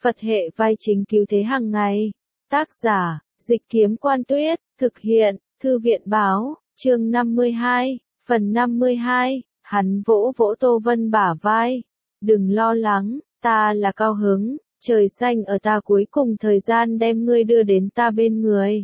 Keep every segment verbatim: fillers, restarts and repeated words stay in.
Phật hệ vai chính cứu thế hàng ngày. Tác giả, Dịch Kiếm Quan Tuyết, thực hiện, Thư viện Báo, chương năm mươi hai, phần năm mươi hai, hắn vỗ vỗ Tô Vân bả vai. Đừng lo lắng, ta là cao hứng, trời xanh ở ta cuối cùng thời gian đem ngươi đưa đến ta bên người.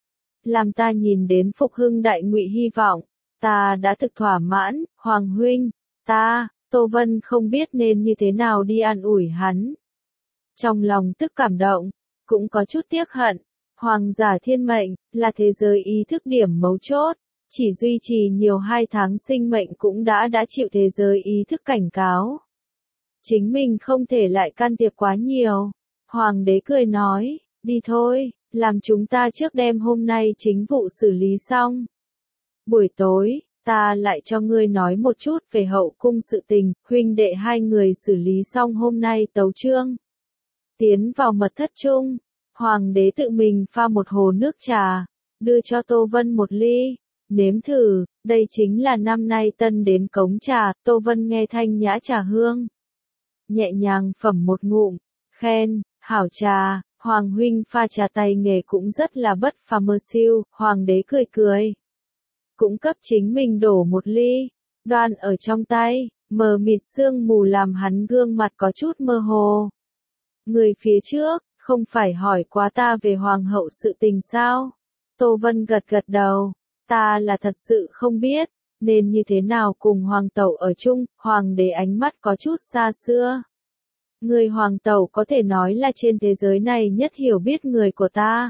Làm ta nhìn đến phục hưng đại ngụy hy vọng, ta đã thực thỏa mãn, Hoàng huynh, ta, Tô Vân không biết nên như thế nào đi an ủi hắn. Trong lòng tức cảm động, cũng có chút tiếc hận, Hoàng giả thiên mệnh, là thế giới ý thức điểm mấu chốt, chỉ duy trì nhiều hai tháng sinh mệnh cũng đã đã chịu thế giới ý thức cảnh cáo. Chính mình không thể lại can thiệp quá nhiều. Hoàng đế cười nói, đi thôi, làm chúng ta trước đêm hôm nay chính vụ xử lý xong. Buổi tối, ta lại cho ngươi nói một chút về hậu cung sự tình, huynh đệ hai người xử lý xong hôm nay tấu chương. Tiến vào mật thất chung, Hoàng đế tự mình pha một hồ nước trà, đưa cho Tô Vân một ly, nếm thử, đây chính là năm nay tân đến cống trà, Tô Vân nghe thanh nhã trà hương. Nhẹ nhàng phẩm một ngụm, khen, hảo trà, Hoàng huynh pha trà tay nghề cũng rất là bất phà mơ siêu, Hoàng đế cười cười. Cũng cấp chính mình đổ một ly, đoan ở trong tay, mờ mịt sương mù làm hắn gương mặt có chút mơ hồ. Người phía trước, không phải hỏi quá ta về hoàng hậu sự tình sao? Tô Vân gật gật đầu, ta là thật sự không biết, nên như thế nào cùng hoàng tẩu ở chung, hoàng đế ánh mắt có chút xa xưa. Người hoàng tẩu có thể nói là trên thế giới này nhất hiểu biết người của ta.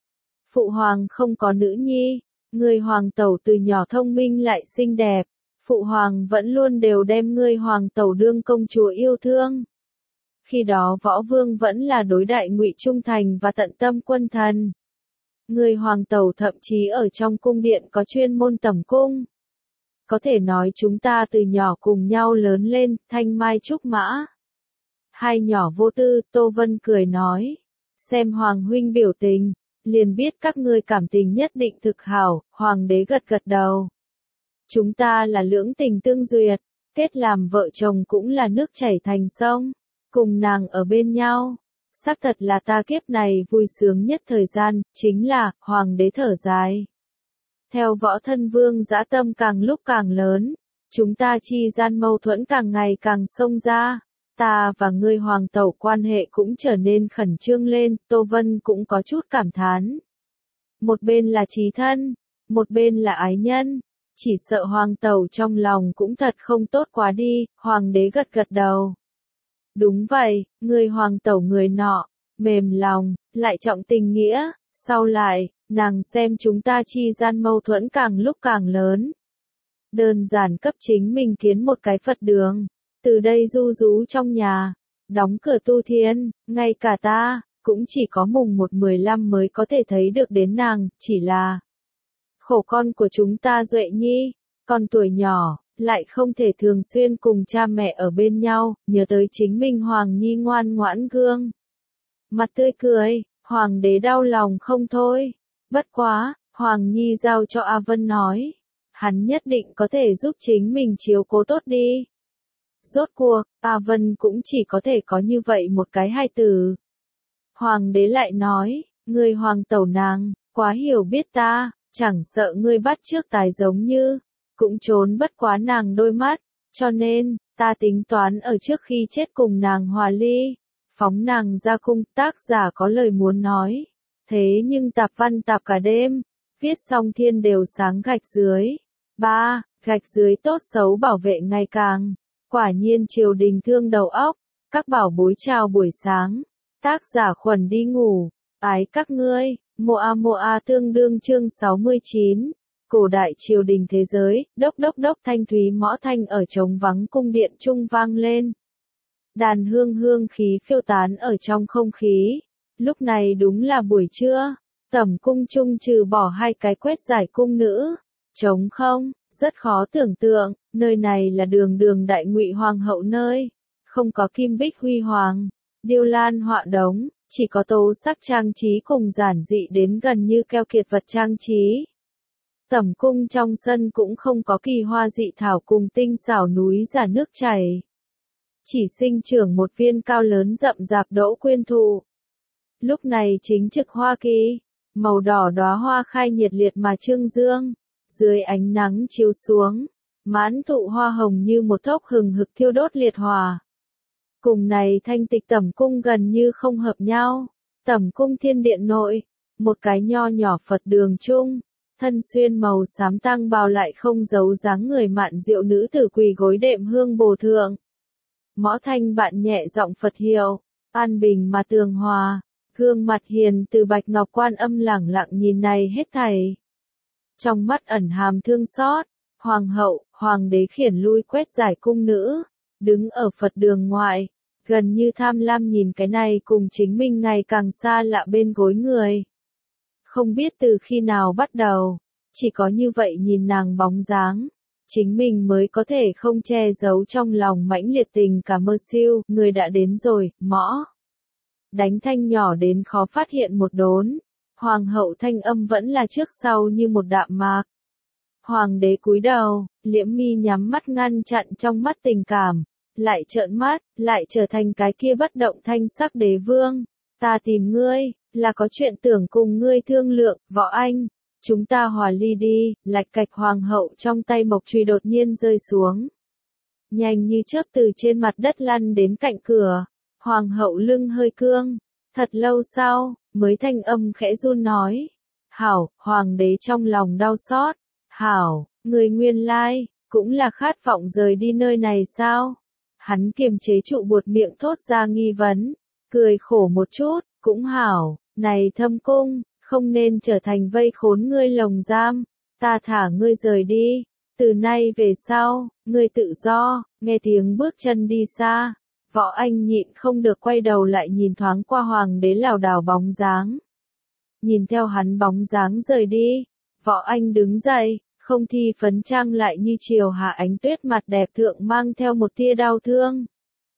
Phụ hoàng không có nữ nhi, người hoàng tẩu từ nhỏ thông minh lại xinh đẹp, phụ hoàng vẫn luôn đều đem người hoàng tẩu đương công chúa yêu thương. Khi đó võ vương vẫn là đối đại ngụy trung thành và tận tâm quân thần. Người hoàng tẩu thậm chí ở trong cung điện có chuyên môn tẩm cung. Có thể nói chúng ta từ nhỏ cùng nhau lớn lên, thanh mai trúc mã. Hai nhỏ vô tư, Tô Vân cười nói. Xem hoàng huynh biểu tình, liền biết các ngươi cảm tình nhất định thực hảo, hoàng đế gật gật đầu. Chúng ta là lưỡng tình tương duyệt, kết làm vợ chồng cũng là nước chảy thành sông. Cùng nàng ở bên nhau, xác thật là ta kiếp này vui sướng nhất thời gian, chính là, hoàng đế thở dài. Theo võ thân vương dã tâm càng lúc càng lớn, chúng ta chi gian mâu thuẫn càng ngày càng xông ra, ta và ngươi hoàng tẩu quan hệ cũng trở nên khẩn trương lên, Tô Vân cũng có chút cảm thán. Một bên là chí thân, một bên là ái nhân, chỉ sợ hoàng tẩu trong lòng cũng thật không tốt quá đi, hoàng đế gật gật đầu. Đúng vậy, người hoàng tẩu người nọ, mềm lòng, lại trọng tình nghĩa, sau lại, nàng xem chúng ta chi gian mâu thuẫn càng lúc càng lớn. Đơn giản cấp chính mình kiến một cái Phật đường, từ đây du rú trong nhà, đóng cửa tu thiên, ngay cả ta, cũng chỉ có mùng một mười lăm mới có thể thấy được đến nàng, chỉ là khổ con của chúng ta Duệ Nhi, con tuổi nhỏ. Lại không thể thường xuyên cùng cha mẹ ở bên nhau, nhớ tới chính mình Hoàng Nhi ngoan ngoãn gương. Mặt tươi cười, Hoàng đế đau lòng không thôi. Bất quá, Hoàng Nhi giao cho A Vân nói. Hắn nhất định có thể giúp chính mình chiếu cố tốt đi. Rốt cuộc, A Vân cũng chỉ có thể có như vậy một cái hai từ. Hoàng đế lại nói, người hoàng tẩu nàng, quá hiểu biết ta, chẳng sợ ngươi bắt trước tài giống như. Cũng trốn bất quá nàng đôi mắt, cho nên, ta tính toán ở trước khi chết cùng nàng hòa ly, phóng nàng ra cung, tác giả có lời muốn nói. Thế nhưng tạp văn tạp cả đêm, viết xong thiên đều sáng gạch dưới. ba. Gạch dưới tốt xấu bảo vệ ngày càng. Quả nhiên triều đình thương đầu óc, các bảo bối chào buổi sáng. Tác giả khuẩn đi ngủ, ái các ngươi, Moa Moa tương đương chương sáu mươi chín. Cổ đại triều đình thế giới, đốc đốc đốc thanh thúy mõ thanh ở trống vắng cung điện trung vang lên. Đàn hương hương khí phiêu tán ở trong không khí. Lúc này đúng là buổi trưa, tẩm cung trung trừ bỏ hai cái quét giải cung nữ. Trống không, rất khó tưởng tượng, nơi này là đường đường đại ngụy hoàng hậu nơi. Không có kim bích huy hoàng, điêu lan họa đống, chỉ có tố sắc trang trí cùng giản dị đến gần như keo kiệt vật trang trí. Tẩm cung trong sân cũng không có kỳ hoa dị thảo cùng tinh xảo núi giả nước chảy. chỉ sinh trưởng một viên cao lớn rậm rạp đỗ quyên thụ. Lúc này chính trực hoa kỳ, màu đỏ đóa hoa khai nhiệt liệt mà trương dương, dưới ánh nắng chiếu xuống, mãn thụ hoa hồng như một thốc hừng hực thiêu đốt liệt hỏa. Cùng này thanh tịch tẩm cung gần như không hợp nhau, tẩm cung thiên điện nội, một cái nho nhỏ Phật đường chung, thân xuyên màu xám tăng bào lại không giấu dáng người mạn diệu nữ tử quỳ gối đệm hương bồ thượng. Mõ thanh bạn nhẹ giọng Phật hiệu, an bình mà tường hòa, gương mặt hiền từ bạch ngọc quan âm lẳng lặng nhìn này hết thảy. Trong mắt ẩn hàm thương xót, hoàng hậu, hoàng đế khiển lui quét giải cung nữ, đứng ở Phật đường ngoại, gần như tham lam nhìn cái này cùng chính mình ngày càng xa lạ bên gối người. Không biết từ khi nào bắt đầu, chỉ có như vậy nhìn nàng bóng dáng, chính mình mới có thể không che giấu trong lòng mãnh liệt tình cả mơ siêu, người đã đến rồi, mõ. Đánh thanh nhỏ đến khó phát hiện một đốn, hoàng hậu thanh âm vẫn là trước sau như một đạm mạc. Hoàng đế cúi đầu, liễm mi nhắm mắt ngăn chặn trong mắt tình cảm, lại trợn mắt, lại trở thành cái kia bất động thanh sắc đế vương. Ta tìm ngươi, là có chuyện tưởng cùng ngươi thương lượng, Võ Anh, chúng ta hòa ly đi. Lạch cạch hoàng hậu trong tay mộc chùy đột nhiên rơi xuống. Nhanh như chớp từ trên mặt đất lăn đến cạnh cửa, hoàng hậu lưng hơi cương, thật lâu sau, mới thanh âm khẽ run nói. Hảo, hoàng đế trong lòng đau xót, hảo, người nguyên lai, cũng là khát vọng rời đi nơi này sao? Hắn kiềm chế trụ buột miệng thốt ra nghi vấn, cười khổ một chút, cũng hảo, này thâm cung, không nên trở thành vây khốn ngươi lồng giam, ta thả ngươi rời đi, từ nay về sau, ngươi tự do. Nghe tiếng bước chân đi xa, Võ Anh nhịn không được quay đầu lại nhìn thoáng qua hoàng đế lảo đảo bóng dáng. Nhìn theo hắn bóng dáng rời đi, Võ Anh đứng dậy, không thi phấn trang lại như chiều hạ ánh tuyết mặt đẹp thượng mang theo một tia đau thương.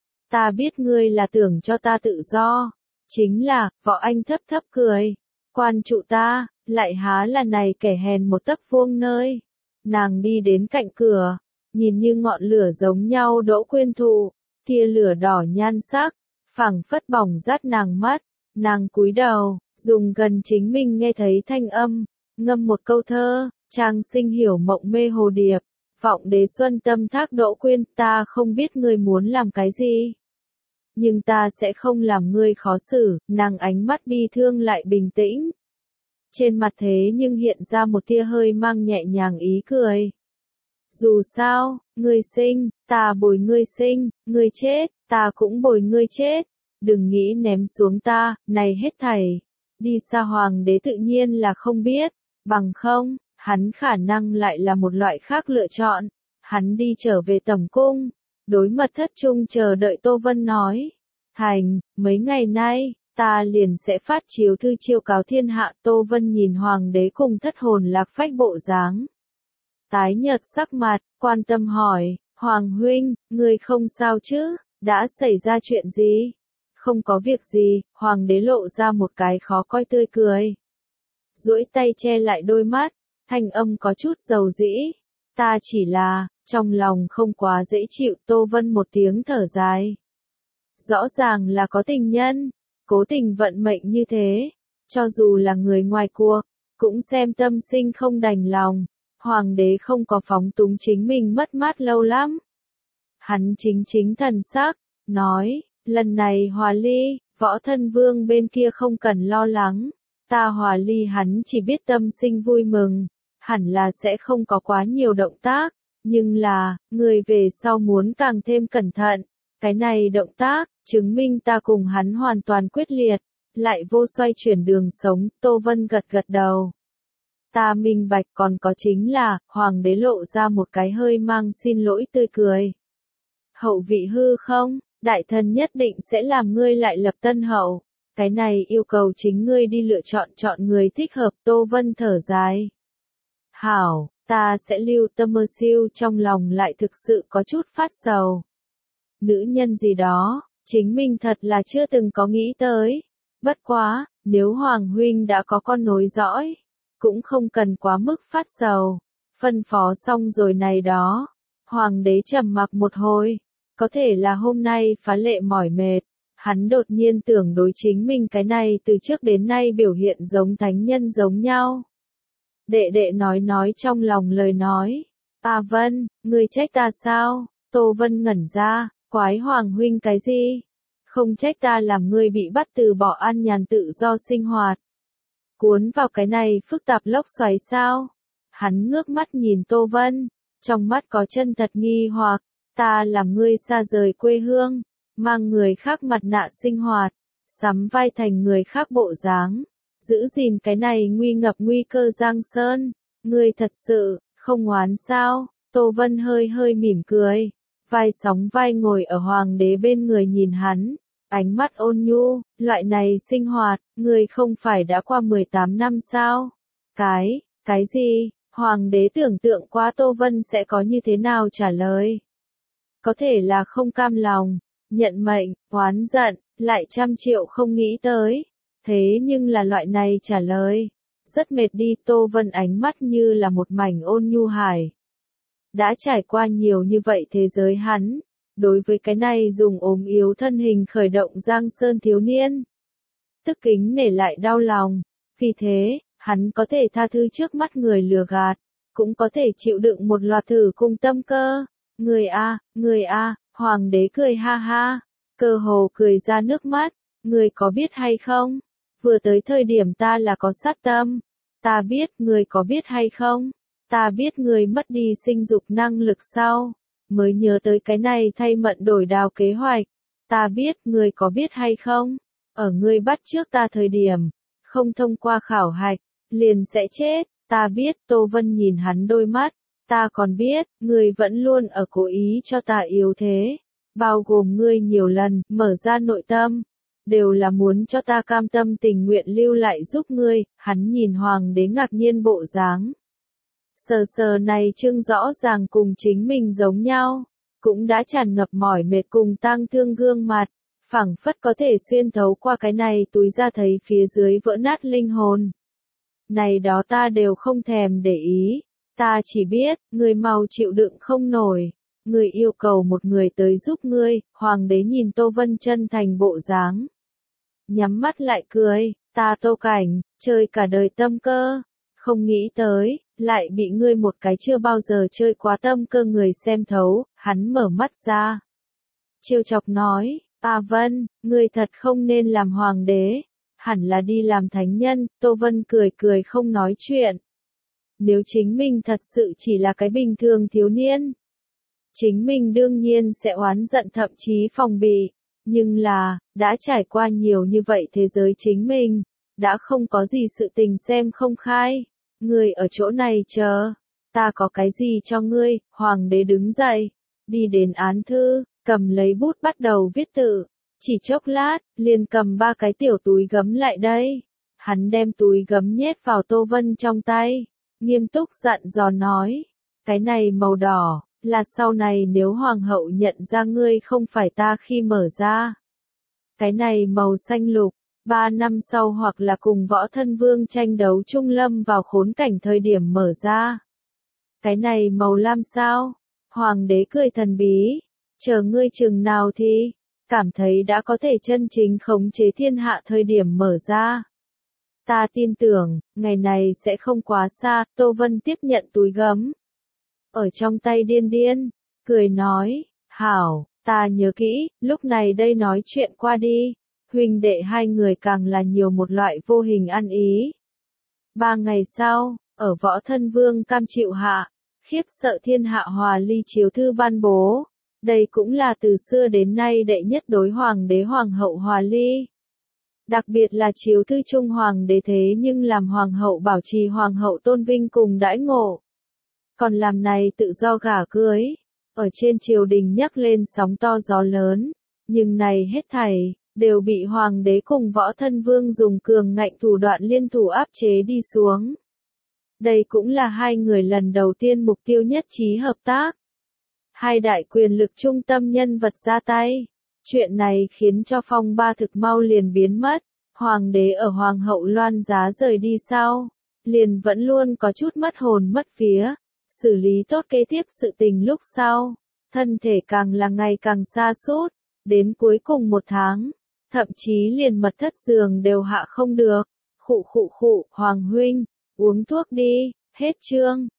Ta biết ngươi là tưởng cho ta tự do, chính là, Võ Anh thấp thấp cười, quan trụ ta, lại há là này kẻ hèn một tấc vuông nơi. Nàng đi đến cạnh cửa, nhìn như ngọn lửa giống nhau đỗ quyên thụ, tia lửa đỏ nhan sắc, phảng phất bỏng rát nàng mắt, nàng cúi đầu, dùng gần chính mình nghe thấy thanh âm, ngâm một câu thơ. Trang sinh hiểu mộng mê hồ điệp, vọng đế xuân tâm thác đỗ quyên, ta không biết ngươi muốn làm cái gì. Nhưng ta sẽ không làm ngươi khó xử, nàng ánh mắt bi thương lại bình tĩnh. Trên mặt thế nhưng hiện ra một tia hơi mang nhẹ nhàng ý cười. Dù sao, ngươi sinh, ta bồi ngươi sinh, ngươi chết, ta cũng bồi ngươi chết. Đừng nghĩ ném xuống ta, này hết thảy. Đi xa hoàng đế tự nhiên là không biết, bằng không. Hắn khả năng lại là một loại khác lựa chọn. Hắn đi trở về tẩm cung, đối mật thất chung chờ đợi Tô Vân nói. Thành, mấy ngày nay, ta liền sẽ phát chiếu thư chiêu cáo thiên hạ. Tô Vân nhìn hoàng đế cùng thất hồn lạc phách bộ dáng. Tái nhợt sắc mặt, quan tâm hỏi, Hoàng huynh, người không sao chứ, đã xảy ra chuyện gì? Không có việc gì, hoàng đế lộ ra một cái khó coi tươi cười. Duỗi tay che lại đôi mắt. Thanh âm có chút dầu dĩ, ta chỉ là, trong lòng không quá dễ chịu. Tô Vân một tiếng thở dài. Rõ ràng là có tình nhân, cố tình vận mệnh như thế, cho dù là người ngoài cuộc, cũng xem tâm sinh không đành lòng. Hoàng đế không có phóng túng chính mình mất mát lâu lắm. Hắn chính chính thần sắc, nói, lần này hòa ly, Võ thân vương bên kia không cần lo lắng, ta hòa ly hắn chỉ biết tâm sinh vui mừng. Hẳn là sẽ không có quá nhiều động tác, nhưng là, người về sau muốn càng thêm cẩn thận. Cái này động tác, chứng minh ta cùng hắn hoàn toàn quyết liệt, lại vô xoay chuyển đường sống. Tô Vân gật gật đầu. Ta minh bạch, còn có chính là, hoàng đế lộ ra một cái hơi mang xin lỗi tươi cười. Hậu vị hư không, đại thần nhất định sẽ làm ngươi lại lập tân hậu. Cái này yêu cầu chính ngươi đi lựa chọn chọn người thích hợp. Tô Vân thở dài. Hảo, ta sẽ lưu tâm. Mơ siêu trong lòng lại thực sự có chút phát sầu. Nữ nhân gì đó, chính mình thật là chưa từng có nghĩ tới. Bất quá, nếu Hoàng huynh đã có con nối dõi, cũng không cần quá mức phát sầu. Phân phó xong rồi này đó. Hoàng đế trầm mặc một hồi, Có thể là hôm nay phá lệ mỏi mệt, hắn đột nhiên tưởng đối chính mình cái này từ trước đến nay biểu hiện giống thánh nhân giống nhau. Đệ đệ nói nói trong lòng lời nói, A Vân, ngươi trách ta sao? Tô Vân ngẩn ra, quái Hoàng huynh cái gì? Không trách ta làm ngươi bị bắt từ bỏ an nhàn tự do sinh hoạt. Cuốn vào cái này phức tạp lốc xoáy sao? Hắn ngước mắt nhìn Tô Vân, trong mắt có chân thật nghi hoặc, ta làm ngươi xa rời quê hương, mang người khác mặt nạ sinh hoạt, sắm vai thành người khác bộ dáng, giữ gìn cái này nguy ngập nguy cơ giang sơn, ngươi thật sự không oán sao? Tô Vân hơi hơi mỉm cười, vai sóng vai ngồi ở hoàng đế bên người nhìn hắn, ánh mắt ôn nhu, loại này sinh hoạt, ngươi không phải đã qua mười tám năm sao? Cái, cái gì? Hoàng đế tưởng tượng quá Tô Vân sẽ có như thế nào trả lời. Có thể là không cam lòng, nhận mệnh, oán giận, lại trăm triệu không nghĩ tới. Thế nhưng là loại này trả lời. Rất mệt đi, Tô Vân ánh mắt như là một mảnh ôn nhu hải. Đã trải qua nhiều như vậy thế giới hắn, đối với cái này dùng ốm yếu thân hình khởi động giang sơn thiếu niên. Tức kính nể lại đau lòng, vì thế, hắn có thể tha thứ trước mắt người lừa gạt, cũng có thể chịu đựng một loạt thử cung tâm cơ. Người a, người a, hoàng đế cười ha ha, cơ hồ cười ra nước mắt, người có biết hay không? Vừa tới thời điểm ta là có sát tâm, ta biết, người có biết hay không? Ta biết người mất đi sinh dục năng lực sau, mới nhớ tới cái này thay mận đổi đào kế hoạch. Ta biết, người có biết hay không? Ở ngươi bắt trước ta thời điểm, không thông qua khảo hạch, liền sẽ chết. Ta biết, Tô Vân nhìn hắn đôi mắt. Ta còn biết, ngươi vẫn luôn ở cố ý cho ta yếu thế, bao gồm ngươi nhiều lần mở ra nội tâm, đều là muốn cho ta cam tâm tình nguyện lưu lại giúp ngươi. Hắn nhìn hoàng đế ngạc nhiên bộ dáng. Sờ sờ này trưng rõ ràng cùng chính mình giống nhau, cũng đã tràn ngập mỏi mệt cùng tang thương gương mặt, phảng phất có thể xuyên thấu qua cái này túi ra thấy phía dưới vỡ nát linh hồn. Này đó ta đều không thèm để ý, ta chỉ biết, người mau chịu đựng không nổi, người yêu cầu một người tới giúp ngươi. Hoàng đế nhìn Tô Vân chân thành bộ dáng, nhắm mắt lại cười, ta Tô Cảnh, chơi cả đời tâm cơ, không nghĩ tới, lại bị ngươi một cái chưa bao giờ chơi quá tâm cơ người xem thấu. Hắn mở mắt ra, trêu chọc nói, A Vân, ngươi thật không nên làm hoàng đế, hẳn là đi làm thánh nhân. Tô Vân cười cười không nói chuyện. Nếu chính mình thật sự chỉ là cái bình thường thiếu niên, chính mình đương nhiên sẽ oán giận thậm chí phòng bị, nhưng là, đã trải qua nhiều như vậy thế giới chính mình, đã không có gì sự tình xem không khai. Ngươi ở chỗ này chờ, ta có cái gì cho ngươi? Hoàng đế đứng dậy, đi đến án thư, cầm lấy bút bắt đầu viết tự, chỉ chốc lát, liền cầm ba cái tiểu túi gấm lại đây. Hắn đem túi gấm nhét vào Tô Vân trong tay, nghiêm túc dặn dò nói, cái này màu đỏ, là sau này nếu hoàng hậu nhận ra ngươi không phải ta khi mở ra. Cái này màu xanh lục, ba năm sau hoặc là cùng võ thân vương tranh đấu trung lâm vào khốn cảnh thời điểm mở ra. Cái này màu lam sao? Hoàng đế cười thần bí, chờ ngươi chừng nào thì, cảm thấy đã có thể chân chính khống chế thiên hạ thời điểm mở ra. Ta tin tưởng, ngày này sẽ không quá xa. Tô Vân tiếp nhận túi gấm, ở trong tay điên điên, cười nói, hảo, ta nhớ kỹ. Lúc này đây nói chuyện qua đi, huynh đệ hai người càng là nhiều một loại vô hình ăn ý. Ba ngày sau, ở võ thân vương cam chịu hạ, khiếp sợ thiên hạ hòa ly chiếu thư ban bố. Đây cũng là từ xưa đến nay đệ nhất đối hoàng đế hoàng hậu hòa ly. Đặc biệt là chiếu thư trung hoàng đế thế nhưng làm hoàng hậu bảo trì hoàng hậu tôn vinh cùng đãi ngộ. Còn làm này tự do gả cưới, ở trên triều đình nhấc lên sóng to gió lớn, nhưng này hết thảy, đều bị hoàng đế cùng võ thân vương dùng cường ngạnh thủ đoạn liên thủ áp chế đi xuống. Đây cũng là hai người lần đầu tiên mục tiêu nhất trí hợp tác. Hai đại quyền lực trung tâm nhân vật ra tay. Chuyện này khiến cho phong ba thực mau liền biến mất. Hoàng đế ở hoàng hậu loan giá rời đi sau, liền vẫn luôn có chút mất hồn mất vía. Xử lý tốt kế tiếp sự tình lúc sau, thân thể càng là ngày càng sa sút, đến cuối cùng một tháng, thậm chí liền mật thất giường đều hạ không được. Khụ khụ khụ, Hoàng huynh, uống thuốc đi, hết chương.